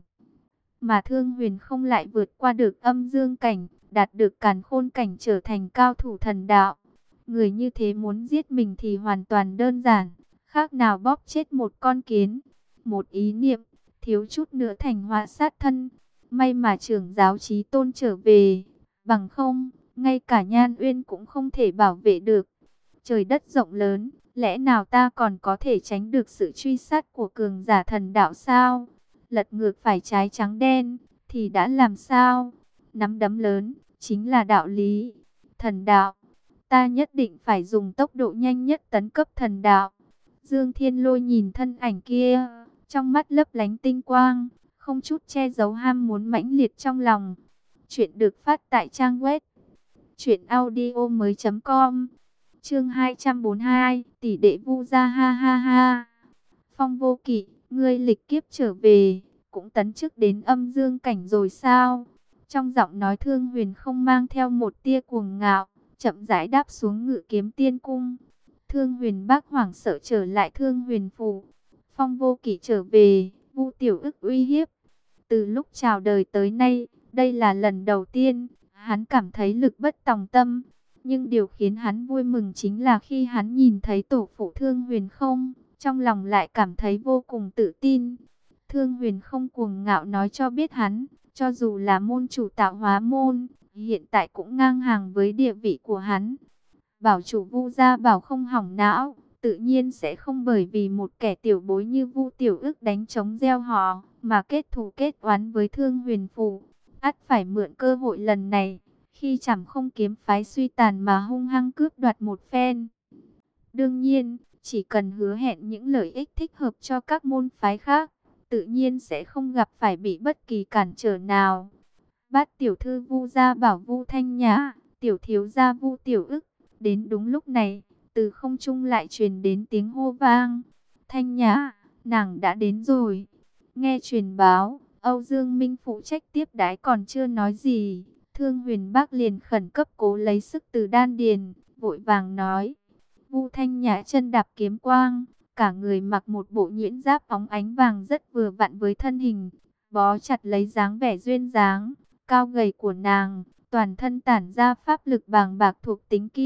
Mà Thương Huyền Không lại vượt qua được âm dương cảnh, đạt được càn khôn cảnh, trở thành cao thủ thần đạo. Người như thế muốn giết mình thì hoàn toàn đơn giản, khác nào bóp chết một con kiến. Một ý niệm, thiếu chút nữa thành họa sát thân. May mà trưởng giáo Chí Tôn trở về, bằng không, ngay cả Nhan Uyên cũng không thể bảo vệ được. Trời đất rộng lớn, lẽ nào ta còn có thể tránh được sự truy sát của cường giả thần đạo sao? Lật ngược phải trái trắng đen, thì đã làm sao? Nắm đấm lớn, chính là đạo lý. Thần đạo, ta nhất định phải dùng tốc độ nhanh nhất tấn cấp thần đạo. Dương Thiên Lôi nhìn thân ảnh kia, trong mắt lấp lánh tinh quang, không chút che giấu ham muốn mãnh liệt trong lòng. Chuyện được phát tại trang web truyện audio mới chấm com. Chương hai trăm bốn mươi hai, tỷ đệ Vu gia, ha ha ha. Phong Vô Kỵ, ngươi lịch kiếp trở về, cũng tấn chức đến âm dương cảnh rồi sao? Trong giọng nói Thương Huyền Không mang theo một tia cuồng ngạo, chậm rãi đáp xuống Ngự Kiếm Tiên Cung. Thương Huyền Bác hoảng sợ trở lại Thương Huyền Phủ. Phong Vô Kỵ trở về, Vu Tiểu Ức uy hiếp. Từ lúc chào đời tới nay, đây là lần đầu tiên hắn cảm thấy lực bất tòng tâm. Nhưng điều khiến hắn vui mừng chính là khi hắn nhìn thấy tổ phụ Thương Huyền Không, trong lòng lại cảm thấy vô cùng tự tin. Thương Huyền Không cuồng ngạo nói cho biết hắn, cho dù là môn chủ tạo hóa môn, hiện tại cũng ngang hàng với địa vị của hắn. Bảo chủ Vu gia bảo không hỏng não, tự nhiên sẽ không bởi vì một kẻ tiểu bối như Vu Tiểu Ức đánh trống gieo họ, mà kết thù kết oán với Thương Huyền Phủ. Ắt phải mượn cơ hội lần này, khi Trảm Không kiếm phái suy tàn mà hung hăng cướp đoạt một phen. Đương nhiên, chỉ cần hứa hẹn những lợi ích thích hợp cho các môn phái khác, tự nhiên sẽ không gặp phải bị bất kỳ cản trở nào. Bát tiểu thư Vu gia bảo Vu Thanh Nhã, tiểu thiếu gia Vu Tiểu Ức. Đến đúng lúc này, từ không trung lại truyền đến tiếng hô vang. Thanh Nhã, nàng đã đến rồi. Nghe truyền báo, Âu Dương Minh phụ trách tiếp đái còn chưa nói gì, Thương Huyền Bác liền khẩn cấp cố lấy sức từ đan điền, vội vàng nói. Vu Thanh Nhã chân đạp kiếm quang, cả người mặc một bộ nhuyễn giáp óng ánh vàng rất vừa vặn với thân hình, bó chặt lấy dáng vẻ duyên dáng, cao gầy của nàng, toàn thân tản ra pháp lực bàng bạc thuộc tính kim,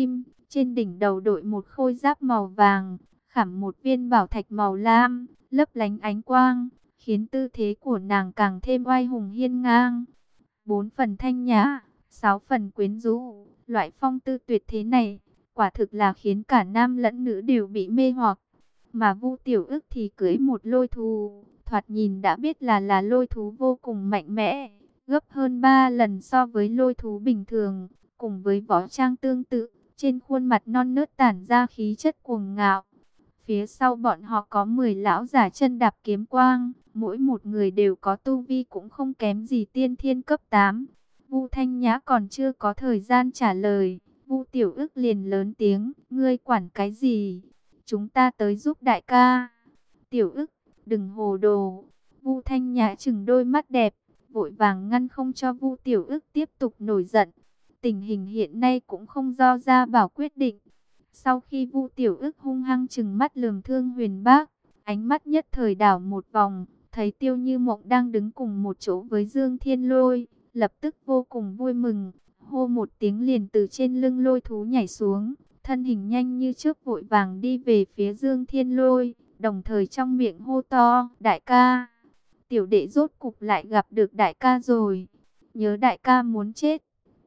Trên đỉnh đầu đội một khôi giáp màu vàng, khảm một viên bảo thạch màu lam, lấp lánh ánh quang, khiến tư thế của nàng càng thêm oai hùng hiên ngang. Bốn phần thanh nhã, sáu phần quyến rũ, loại phong tư tuyệt thế này, quả thực là khiến cả nam lẫn nữ đều bị mê hoặc. Mà Vu Tiểu Ức thì cưỡi một lôi thú, thoạt nhìn đã biết là là lôi thú vô cùng mạnh mẽ, gấp hơn ba lần so với lôi thú bình thường, cùng với võ trang tương tự, trên khuôn mặt non nớt tản ra khí chất cuồng ngạo. Phía sau bọn họ có mười lão giả chân đạp kiếm quang, mỗi một người đều có tu vi cũng không kém gì tiên thiên cấp tám. Vu Thanh Nhã còn chưa có thời gian trả lời, Vu Tiểu Ức liền lớn tiếng, ngươi quản cái gì? Chúng ta tới giúp đại ca. Tiểu Ức, đừng hồ đồ. Vu Thanh Nhã trừng đôi mắt đẹp, vội vàng ngăn không cho Vu Tiểu Ức tiếp tục nổi giận. Tình hình hiện nay cũng không do Gia Bảo quyết định. Sau khi Vu Tiểu Ức hung hăng trừng mắt lườm Thương Huyền Bác, ánh mắt nhất thời đảo một vòng, thấy Tiêu Như Mộng đang đứng cùng một chỗ với Dương Thiên Lôi, lập tức vô cùng vui mừng, hô một tiếng liền từ trên lưng lôi thú nhảy xuống, thân hình nhanh như chớp vội vàng đi về phía Dương Thiên Lôi, đồng thời trong miệng hô to, đại ca, tiểu đệ rốt cục lại gặp được đại ca rồi, nhớ đại ca muốn chết.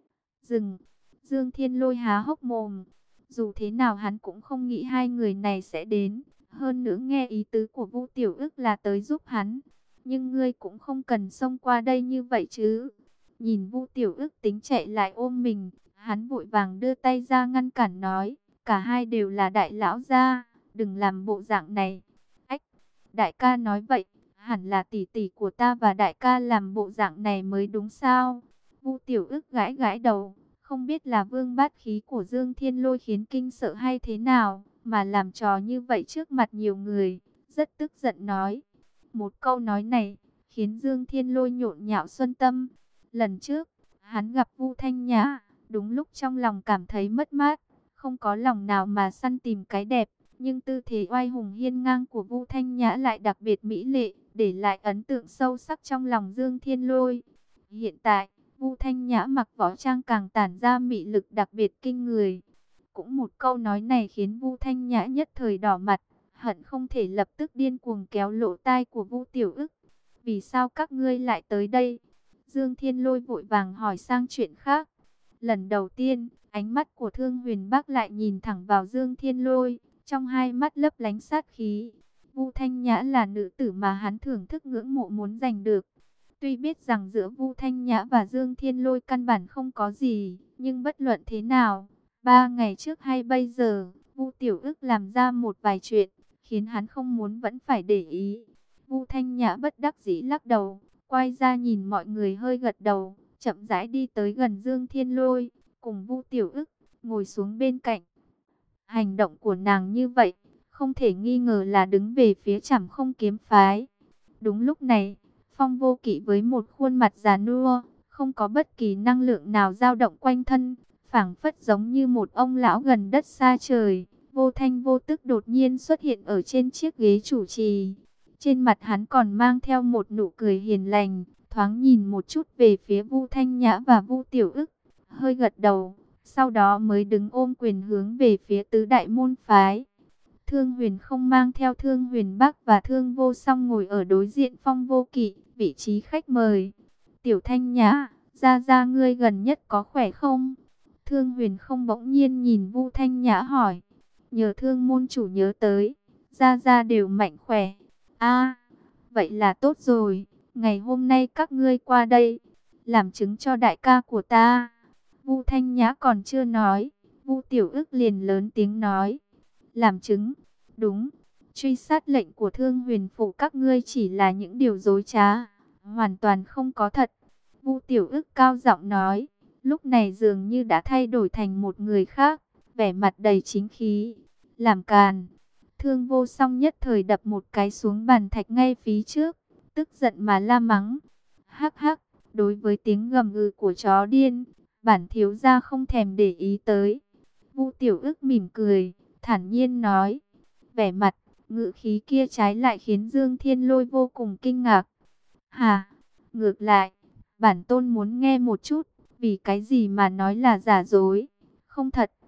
Dừng, Dương Thiên Lôi há hốc mồm, dù thế nào hắn cũng không nghĩ hai người này sẽ đến, hơn nữa nghe ý tứ của Vu Tiểu Ức là tới giúp hắn, nhưng ngươi cũng không cần xông qua đây như vậy chứ. Nhìn Vu Tiểu Ức tính chạy lại ôm mình, hắn vội vàng đưa tay ra ngăn cản nói, cả hai đều là đại lão gia, đừng làm bộ dạng này. Ách, đại ca nói vậy, hẳn là tỷ tỷ của ta và đại ca làm bộ dạng này mới đúng sao? Vu Tiểu Ức gãi gãi đầu, không biết là vương bát khí của Dương Thiên Lôi khiến kinh sợ hay thế nào, mà làm trò như vậy trước mặt nhiều người, rất tức giận nói. Một câu nói này, khiến Dương Thiên Lôi nhộn nhạo xuân tâm. Lần trước, hắn gặp Vu Thanh Nhã, đúng lúc trong lòng cảm thấy mất mát, không có lòng nào mà săn tìm cái đẹp, nhưng tư thế oai hùng hiên ngang của Vu Thanh Nhã lại đặc biệt mỹ lệ, để lại ấn tượng sâu sắc trong lòng Dương Thiên Lôi. Hiện tại, Vu Thanh Nhã mặc võ trang càng tản ra mị lực đặc biệt kinh người. Cũng một câu nói này khiến Vu Thanh Nhã nhất thời đỏ mặt, hận không thể lập tức điên cuồng kéo lỗ tai của Vu Tiểu Ức. Vì sao các ngươi lại tới đây? Dương Thiên Lôi vội vàng hỏi sang chuyện khác. Lần đầu tiên, ánh mắt của Thương Huyền Bác lại nhìn thẳng vào Dương Thiên Lôi, trong hai mắt lấp lánh sát khí. Vu Thanh Nhã là nữ tử mà hắn thưởng thức ngưỡng mộ muốn giành được. Tuy biết rằng giữa Vu Thanh Nhã và Dương Thiên Lôi căn bản không có gì, nhưng bất luận thế nào, ba ngày trước hay bây giờ, Vu Tiểu Ức làm ra một vài chuyện, khiến hắn không muốn vẫn phải để ý. Vu Thanh Nhã bất đắc dĩ lắc đầu, quay ra nhìn mọi người hơi gật đầu, chậm rãi đi tới gần Dương Thiên Lôi, cùng Vu Tiểu Ức ngồi xuống bên cạnh. Hành động của nàng như vậy, không thể nghi ngờ là đứng về phía Trảm Không kiếm phái. Đúng lúc này, Phong Vô Kỵ với một khuôn mặt già nua, không có bất kỳ năng lượng nào dao động quanh thân, phảng phất giống như một ông lão gần đất xa trời, vô thanh vô tức đột nhiên xuất hiện ở trên chiếc ghế chủ trì. Trên mặt hắn còn mang theo một nụ cười hiền lành, thoáng nhìn một chút về phía Vu Thanh Nhã và Vu Tiểu Ức, hơi gật đầu, sau đó mới đứng ôm quyền hướng về phía tứ đại môn phái. Thương Huyền không mang theo Thương Huyền Bắc và Thương Vô Song ngồi ở đối diện Phong Vô Kỵ, vị trí khách mời. Tiểu Thanh Nhã, gia gia ngươi gần nhất có khỏe không? Thương Huyền không bỗng nhiên nhìn Vu Thanh Nhã hỏi. Nhờ Thương môn chủ nhớ tới, gia gia đều mạnh khỏe. A, vậy là tốt rồi, ngày hôm nay các ngươi qua đây, làm chứng cho đại ca của ta. Vu Thanh Nhã còn chưa nói, Vu Tiểu Ức liền lớn tiếng nói. Làm chứng, đúng, truy sát lệnh của Thương Huyền phủ các ngươi chỉ là những điều dối trá, hoàn toàn không có thật. Vu Tiểu Ức cao giọng nói, lúc này dường như đã thay đổi thành một người khác, vẻ mặt đầy chính khí. Làm càn. Thương Vô Song nhất thời đập một cái xuống bàn thạch ngay phía trước, tức giận mà la mắng. Hắc hắc, đối với tiếng gầm gừ của chó điên, bản thiếu gia không thèm để ý tới. Vu Tiểu Ức mỉm cười, thản nhiên nói. Vẻ mặt, ngữ khí kia trái lại khiến Dương Thiên Lôi vô cùng kinh ngạc. Hà, ngược lại, bản tôn muốn nghe một chút, vì cái gì mà nói là giả dối, không thật.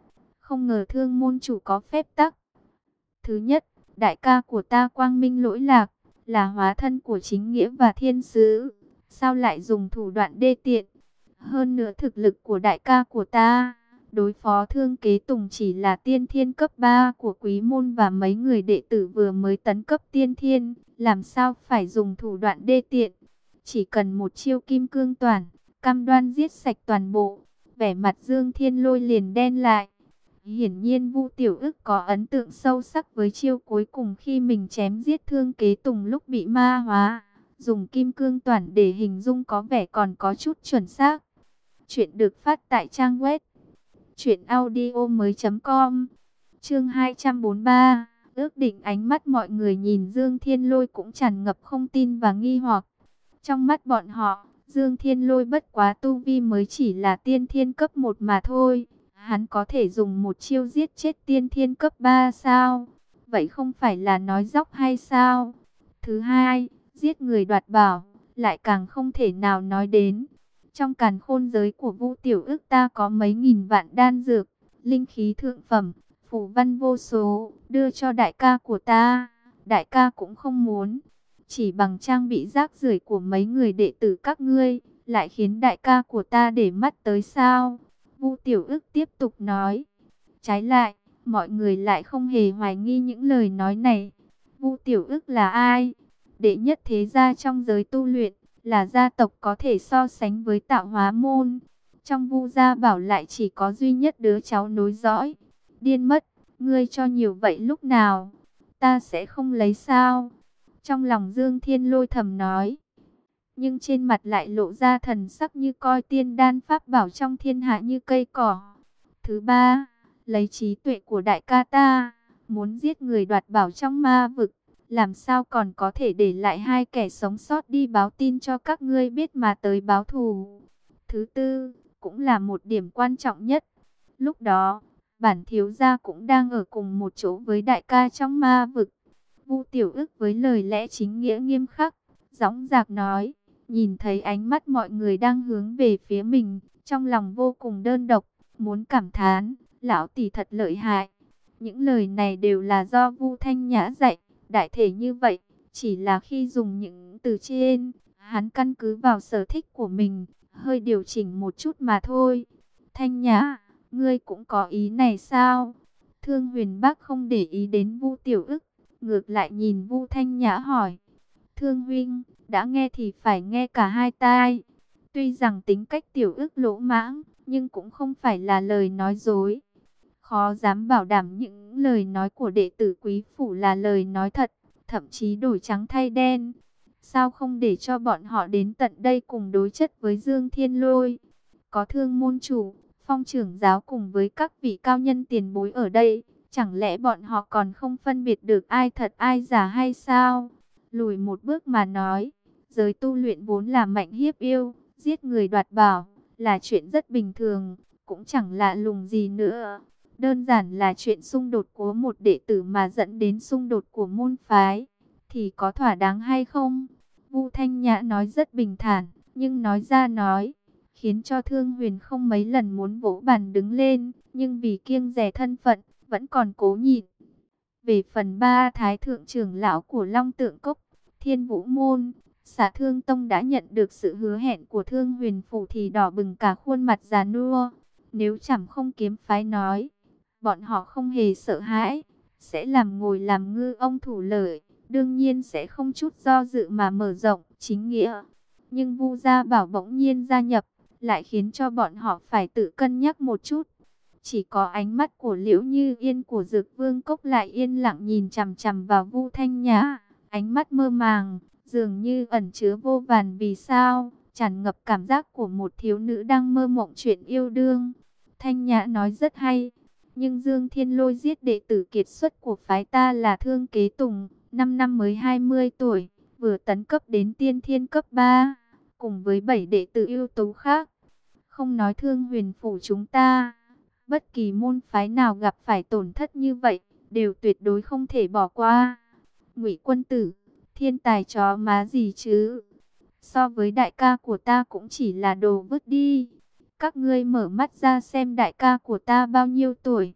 Không ngờ Thương môn chủ có phép tắc. Thứ nhất, đại ca của ta quang minh lỗi lạc, là hóa thân của chính nghĩa và thiên sứ. Sao lại dùng thủ đoạn đê tiện? Hơn nữa thực lực của đại ca của ta, đối phó Thương Kế Tùng chỉ là tiên thiên cấp ba của quý môn và mấy người đệ tử vừa mới tấn cấp tiên thiên. Làm sao phải dùng thủ đoạn đê tiện? Chỉ cần một chiêu kim cương toàn, cam đoan giết sạch toàn bộ. Vẻ mặt Dương Thiên Lôi liền đen lại. Hiển nhiên Vu Tiểu Ức có ấn tượng sâu sắc với chiêu cuối cùng khi mình chém giết Thương Kế Tùng lúc bị ma hóa. Dùng kim cương toàn để hình dung có vẻ còn có chút chuẩn xác. Chuyện được phát tại trang web truyện audio mới chấm com. Chương hai trăm bốn mươi ba. Ước định. Ánh mắt mọi người nhìn Dương Thiên Lôi cũng tràn ngập không tin và nghi hoặc. Trong mắt bọn họ, Dương Thiên Lôi bất quá tu vi mới chỉ là tiên thiên cấp một mà thôi. Hắn có thể dùng một chiêu giết chết tiên thiên cấp ba sao? Vậy không phải là nói dóc hay sao? Thứ hai, giết người đoạt bảo, lại càng không thể nào nói đến. Trong càn khôn giới của Vu Tiểu Ức ta có mấy nghìn vạn đan dược, linh khí thượng phẩm, phù văn vô số, đưa cho đại ca của ta. Đại ca cũng không muốn. Chỉ bằng trang bị rác rưởi của mấy người đệ tử các ngươi, lại khiến đại ca của ta để mắt tới sao? Vu Tiểu Ức tiếp tục nói. Trái lại, mọi người lại không hề hoài nghi những lời nói này. Vu Tiểu Ức là ai? Đệ nhất thế gia trong giới tu luyện, là gia tộc có thể so sánh với Tạo Hóa môn. Trong Vu gia bảo lại chỉ có duy nhất đứa cháu nối dõi. Điên mất, ngươi cho nhiều vậy lúc nào? Ta sẽ không lấy sao? Trong lòng Dương Thiên Lôi thầm nói. Nhưng trên mặt lại lộ ra thần sắc như coi tiên đan pháp bảo trong thiên hạ như cây cỏ. Thứ ba, lấy trí tuệ của đại ca ta, muốn giết người đoạt bảo trong ma vực, làm sao còn có thể để lại hai kẻ sống sót đi báo tin cho các ngươi biết mà tới báo thù. Thứ tư, cũng là một điểm quan trọng nhất. Lúc đó, bản thiếu gia cũng đang ở cùng một chỗ với đại ca trong ma vực. Vu Tiểu Ức với lời lẽ chính nghĩa nghiêm khắc, dõng dạc nói, nhìn thấy ánh mắt mọi người đang hướng về phía mình, trong lòng vô cùng đơn độc, muốn cảm thán, lão tỷ thật lợi hại. Những lời này đều là do Vu Thanh Nhã dạy, đại thể như vậy, chỉ là khi dùng những từ trên, hắn căn cứ vào sở thích của mình, hơi điều chỉnh một chút mà thôi. Thanh Nhã, ngươi cũng có ý này sao? Thương Huyền Bắc không để ý đến Vu Tiểu Ức, ngược lại nhìn Vu Thanh Nhã hỏi. Thương huynh, đã nghe thì phải nghe cả hai tai. Tuy rằng tính cách Tiểu Ức lỗ mãng, nhưng cũng không phải là lời nói dối. Khó dám bảo đảm những lời nói của đệ tử quý phủ là lời nói thật, thậm chí đổi trắng thay đen. Sao không để cho bọn họ đến tận đây cùng đối chất với Dương Thiên Lôi? Có Thương môn chủ, Phong trưởng giáo cùng với các vị cao nhân tiền bối ở đây, chẳng lẽ bọn họ còn không phân biệt được ai thật ai giả hay sao? Lùi một bước mà nói, giới tu luyện vốn là mạnh hiếp yêu, giết người đoạt bảo, là chuyện rất bình thường, cũng chẳng lạ lùng gì nữa. Đơn giản là chuyện xung đột của một đệ tử mà dẫn đến xung đột của môn phái, thì có thỏa đáng hay không? Vu Thanh Nhã nói rất bình thản, nhưng nói ra nói, khiến cho Thương Huyền không mấy lần muốn vỗ bàn đứng lên, nhưng vì kiêng dè thân phận, vẫn còn cố nhịn. Về phần ba thái thượng trưởng lão của Long Tượng Cốc, Thiên Vũ Môn, Xả Thương Tông đã nhận được sự hứa hẹn của Thương Huyền Phủ thì đỏ bừng cả khuôn mặt già nua. Nếu chẳng không kiếm phái nói, bọn họ không hề sợ hãi, sẽ làm ngồi làm ngư ông thủ lợi, đương nhiên sẽ không chút do dự mà mở rộng chính nghĩa. Nhưng Vu Gia Bảo bỗng nhiên gia nhập, lại khiến cho bọn họ phải tự cân nhắc một chút. Chỉ có ánh mắt của Liễu Như Yên của Dược Vương Cốc lại yên lặng nhìn chằm chằm vào Vu Thanh Nhã, ánh mắt mơ màng, dường như ẩn chứa vô vàn vì sao, tràn ngập cảm giác của một thiếu nữ đang mơ mộng chuyện yêu đương. Thanh Nhã nói rất hay, nhưng Dương Thiên Lôi giết đệ tử kiệt xuất của phái ta là Thương Kế Tùng, năm năm mới hai mươi tuổi, vừa tấn cấp đến tiên thiên cấp ba, cùng với bảy đệ tử ưu tú khác. Không nói Thương Huyền Phủ chúng ta, bất kỳ môn phái nào gặp phải tổn thất như vậy, đều tuyệt đối không thể bỏ qua. Ngụy Quân Tử, thiên tài chó má gì chứ? So với đại ca của ta cũng chỉ là đồ vứt đi. Các ngươi mở mắt ra xem đại ca của ta bao nhiêu tuổi.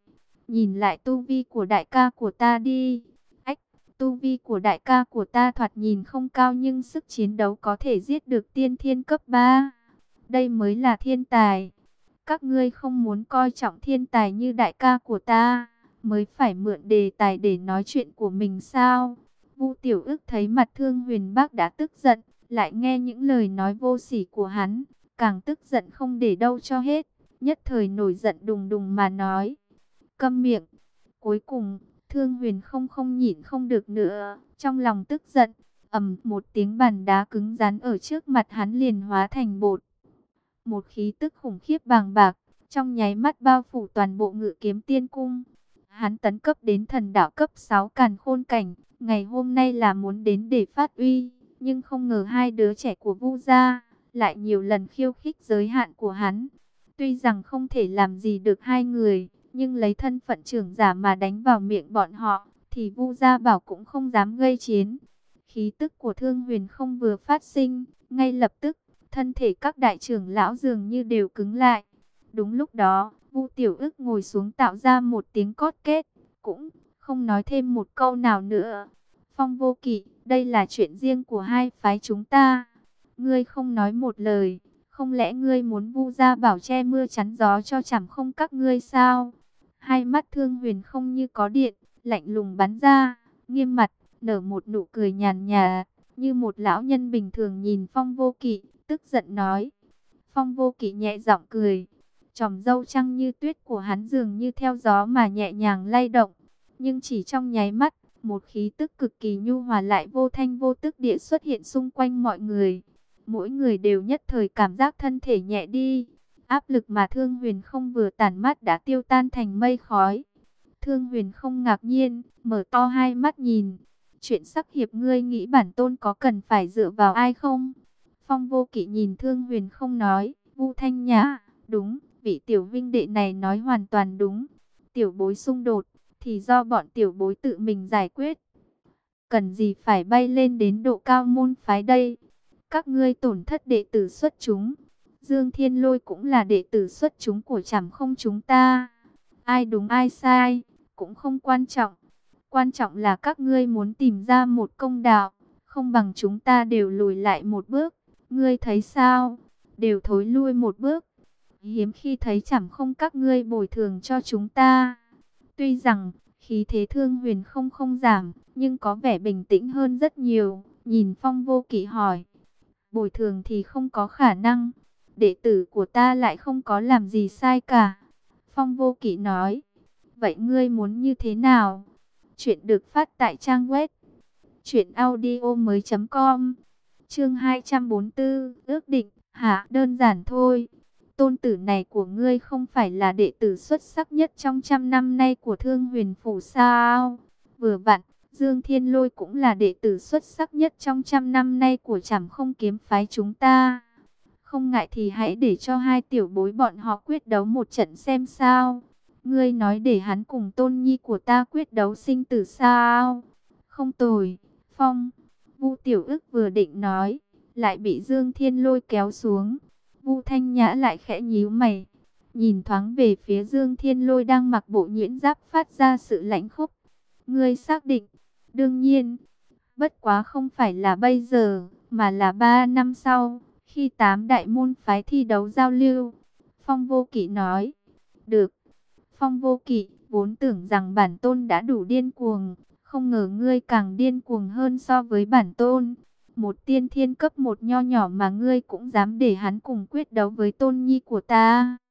nhìn lại tu vi của đại ca của ta đi. Ách, tu vi của đại ca của ta thoạt nhìn không cao nhưng sức chiến đấu có thể giết được tiên thiên cấp ba. Đây mới là thiên tài. Các ngươi không muốn coi trọng thiên tài như đại ca của ta, mới phải mượn đề tài để nói chuyện của mình sao? Vu Tiểu Ức thấy mặt Thương Huyền Bác đã tức giận, lại nghe những lời nói vô sỉ của hắn, càng tức giận không để đâu cho hết, nhất thời nổi giận đùng đùng mà nói: câm miệng. Cuối cùng, Thương Huyền không không nhịn không được nữa, trong lòng tức giận, ầm một tiếng bàn đá cứng rắn ở trước mặt hắn liền hóa thành bột. Một khí tức khủng khiếp bàng bạc, trong nháy mắt bao phủ toàn bộ Ngự Kiếm Tiên Cung. Hắn tấn cấp đến thần đạo cấp sáu càn khôn cảnh, ngày hôm nay là muốn đến để phát uy, nhưng không ngờ hai đứa trẻ của Vu gia lại nhiều lần khiêu khích giới hạn của hắn. Tuy rằng không thể làm gì được hai người, nhưng lấy thân phận trưởng giả mà đánh vào miệng bọn họ, thì Vu gia bảo cũng không dám gây chiến. Khí tức của Thương Huyền không vừa phát sinh, ngay lập tức, thân thể các đại trưởng lão dường như đều cứng lại. Đúng lúc đó, Vu Tiểu Ức ngồi xuống tạo ra một tiếng cót két, cũng không nói thêm một câu nào nữa. Phong Vô Kỵ, đây là chuyện riêng của hai phái chúng ta. Ngươi không nói một lời, không lẽ ngươi muốn Vu gia bảo che mưa chắn gió cho chẳng không các ngươi sao? Hai mắt Thương Huyền không như có điện, lạnh lùng bắn ra, nghiêm mặt, nở một nụ cười nhàn nhạt, như một lão nhân bình thường nhìn Phong Vô Kỵ, tức giận nói. Phong Vô Kỵ nhẹ giọng cười, chòm râu trắng như tuyết của hắn dường như theo gió mà nhẹ nhàng lay động, nhưng chỉ trong nháy mắt, một khí tức cực kỳ nhu hòa lại vô thanh vô tức địa xuất hiện xung quanh mọi người. Mỗi người đều nhất thời cảm giác thân thể nhẹ đi, áp lực mà Thương Huyền không vừa tản mát đã tiêu tan thành mây khói. Thương Huyền không ngạc nhiên, mở to hai mắt nhìn. Chuyện sắc hiệp ngươi nghĩ bản tôn có cần phải dựa vào ai không? Phong Vô Kỵ nhìn Thương Huyền không nói, Vu Thanh Nhã, đúng, vị tiểu vinh đệ này nói hoàn toàn đúng. Tiểu bối xung đột, thì do bọn tiểu bối tự mình giải quyết. Cần gì phải bay lên đến độ cao môn phái đây? Các ngươi tổn thất đệ tử xuất chúng. Dương Thiên Lôi cũng là đệ tử xuất chúng của Trảm Không chúng ta. Ai đúng ai sai, cũng không quan trọng. Quan trọng là các ngươi muốn tìm ra một công đạo, không bằng chúng ta đều lùi lại một bước. Ngươi thấy sao? Đều thối lui một bước. Hiếm khi thấy Trảm Không các ngươi bồi thường cho chúng ta. Tuy rằng khí thế Thương Huyền không không giảm, nhưng có vẻ bình tĩnh hơn rất nhiều. Nhìn Phong Vô Kỵ hỏi, bồi thường thì không có khả năng. Đệ tử của ta lại không có làm gì sai cả. Phong Vô Kỵ nói, vậy ngươi muốn như thế nào? Chuyện được phát tại trang web truyện audio mới chấm com. Chương hai trăm bốn mươi tư, ước định. Hả, đơn giản thôi. Tôn tử này của ngươi không phải là đệ tử xuất sắc nhất trong trăm năm nay của Thương Huyền phủ sao? Vừa vặn, Dương Thiên Lôi cũng là đệ tử xuất sắc nhất trong trăm năm nay của Trảm Không kiếm phái chúng ta. Không ngại thì hãy để cho hai tiểu bối bọn họ quyết đấu một trận xem sao. Ngươi nói để hắn cùng tôn nhi của ta quyết đấu sinh tử sao? Không tồi, Phong. Vu Tiểu Ức vừa định nói, lại bị Dương Thiên Lôi kéo xuống. Vu Thanh Nhã lại khẽ nhíu mày, nhìn thoáng về phía Dương Thiên Lôi đang mặc bộ nhuyễn giáp phát ra sự lãnh khốc. Ngươi xác định? Đương nhiên. Bất quá không phải là bây giờ, mà là ba năm sau, khi tám đại môn phái thi đấu giao lưu. Phong Vô Kỵ nói. Được. Phong Vô Kỵ, vốn tưởng rằng bản tôn đã đủ điên cuồng, không ngờ ngươi càng điên cuồng hơn so với bản tôn. Một tiên thiên cấp một nho nhỏ mà ngươi cũng dám để hắn cùng quyết đấu với tôn nhi của ta.